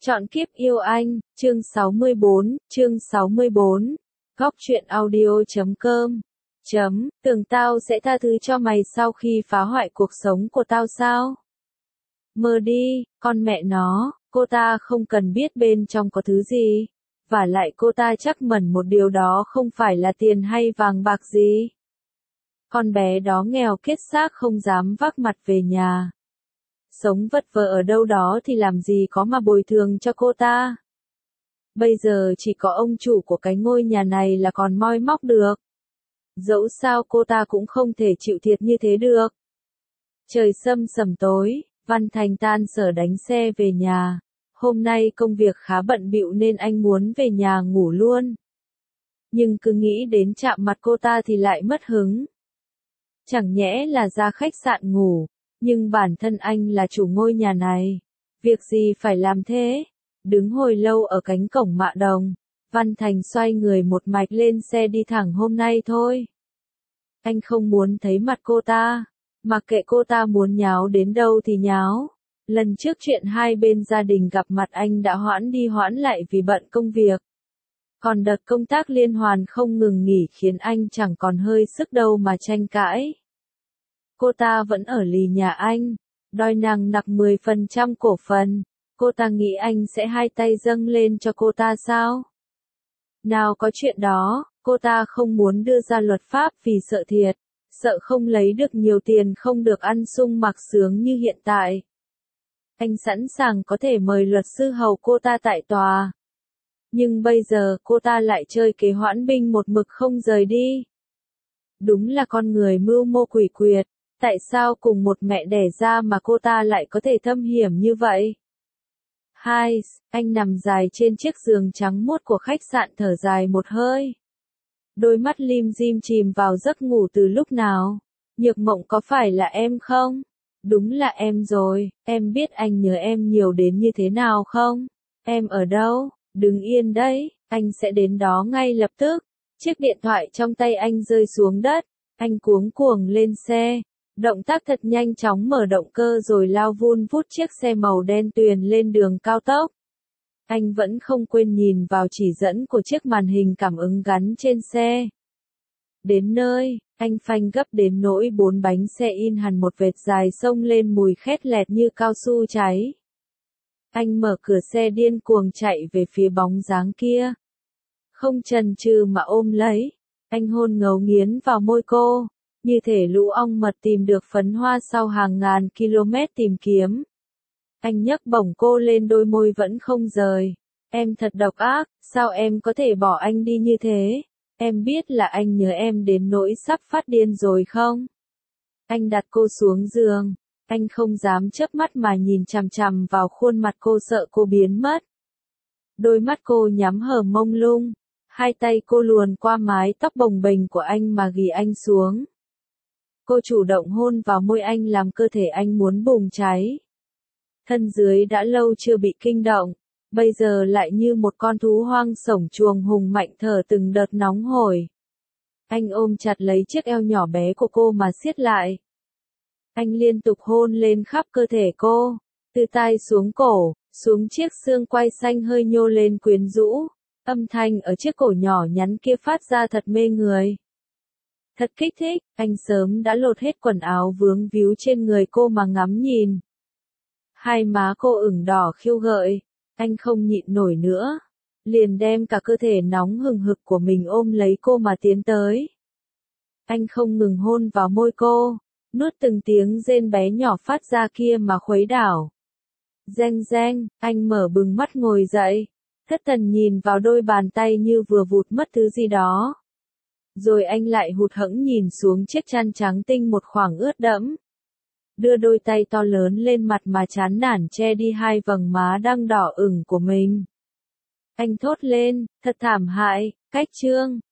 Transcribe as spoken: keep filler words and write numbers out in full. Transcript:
Chọn kiếp yêu anh, chương sáu mươi bốn, chương sáu mươi bốn. Góc truyện audio chấm com. Chấm, tưởng tao sẽ tha thứ cho mày sau khi phá hoại cuộc sống của tao sao? Mơ đi, con mẹ nó, cô ta không cần biết bên trong có thứ gì. Vả lại cô ta chắc mẩn một điều đó không phải là tiền hay vàng bạc gì. Con bé đó nghèo kiết xác không dám vác mặt về nhà. Sống vất vơ ở đâu đó thì làm gì có mà bồi thường cho cô ta. Bây giờ chỉ có ông chủ của cái ngôi nhà này là còn moi móc được. Dẫu sao cô ta cũng không thể chịu thiệt như thế được. Trời sâm sầm tối, Văn Thành tan sở đánh xe về nhà. Hôm nay công việc khá bận bịu nên anh muốn về nhà ngủ luôn. Nhưng cứ nghĩ đến chạm mặt cô ta thì lại mất hứng. Chẳng nhẽ là ra khách sạn ngủ. Nhưng bản thân anh là chủ ngôi nhà này. Việc gì phải làm thế? Đứng hồi lâu ở cánh cổng Mạ Đồng, Văn Thành xoay người một mạch lên xe đi thẳng hôm nay thôi. Anh không muốn thấy mặt cô ta. Mặc kệ cô ta muốn nháo đến đâu thì nháo. Lần trước chuyện hai bên gia đình gặp mặt anh đã hoãn đi hoãn lại vì bận công việc. Còn đợt công tác liên hoàn không ngừng nghỉ khiến anh chẳng còn hơi sức đâu mà tranh cãi. Cô ta vẫn ở lì nhà anh, đòi nằng nặc mười phần trăm cổ phần. Cô ta nghĩ anh sẽ hai tay dâng lên cho cô ta sao? Nào có chuyện đó, cô ta không muốn đưa ra luật pháp vì sợ thiệt, sợ không lấy được nhiều tiền không được ăn sung mặc sướng như hiện tại. Anh sẵn sàng có thể mời luật sư hầu cô ta tại tòa. Nhưng bây giờ cô ta lại chơi kế hoãn binh một mực không rời đi. Đúng là con người mưu mô quỷ quyệt. Tại sao cùng một mẹ đẻ ra mà cô ta lại có thể thâm hiểm như vậy? Hai, anh nằm dài trên chiếc giường trắng muốt của khách sạn thở dài một hơi. Đôi mắt lim dim chìm vào giấc ngủ từ lúc nào? Nhược Mộng có phải là em không? Đúng là em rồi, em biết anh nhớ em nhiều đến như thế nào không? Em ở đâu? Đứng yên đấy, anh sẽ đến đó ngay lập tức. Chiếc điện thoại trong tay anh rơi xuống đất, anh cuống cuồng lên xe. Động tác thật nhanh chóng mở động cơ rồi lao vun vút chiếc xe màu đen tuyền lên đường cao tốc. Anh vẫn không quên nhìn vào chỉ dẫn của chiếc màn hình cảm ứng gắn trên xe. Đến nơi, anh phanh gấp đến nỗi bốn bánh xe in hẳn một vệt dài xông lên mùi khét lẹt như cao su cháy. Anh mở cửa xe điên cuồng chạy về phía bóng dáng kia. Không chần chừ mà ôm lấy, anh hôn ngấu nghiến vào môi cô. Như thể lũ ong mật tìm được phấn hoa sau hàng ngàn km tìm kiếm. Anh nhấc bổng cô lên đôi môi vẫn không rời. Em thật độc ác, sao em có thể bỏ anh đi như thế? Em biết là anh nhớ em đến nỗi sắp phát điên rồi không? Anh đặt cô xuống giường. Anh không dám chớp mắt mà nhìn chằm chằm vào khuôn mặt cô sợ cô biến mất. Đôi mắt cô nhắm hờ mông lung. Hai tay cô luồn qua mái tóc bồng bềnh của anh mà ghì anh xuống. Cô chủ động hôn vào môi anh làm cơ thể anh muốn bùng cháy. Thân dưới đã lâu chưa bị kinh động, bây giờ lại như một con thú hoang sổng chuồng hùng mạnh thở từng đợt nóng hổi. Anh ôm chặt lấy chiếc eo nhỏ bé của cô mà siết lại. Anh liên tục hôn lên khắp cơ thể cô, từ tai xuống cổ, xuống chiếc xương quai xanh hơi nhô lên quyến rũ. Âm thanh ở chiếc cổ nhỏ nhắn kia phát ra thật mê người. Thật kích thích, anh sớm đã lột hết quần áo vướng víu trên người cô mà ngắm nhìn. Hai má cô ửng đỏ khiêu gợi, anh không nhịn nổi nữa. Liền đem cả cơ thể nóng hừng hực của mình ôm lấy cô mà tiến tới. Anh không ngừng hôn vào môi cô, nuốt từng tiếng rên bé nhỏ phát ra kia mà khuấy đảo. Reng reng, anh mở bừng mắt ngồi dậy, thất thần nhìn vào đôi bàn tay như vừa vụt mất thứ gì đó. Rồi anh lại hụt hẫng nhìn xuống chiếc chăn trắng tinh một khoảng ướt đẫm. Đưa đôi tay to lớn lên mặt mà chán nản che đi hai vầng má đang đỏ ửng của mình. Anh thốt lên, thật thảm hại, cách trương,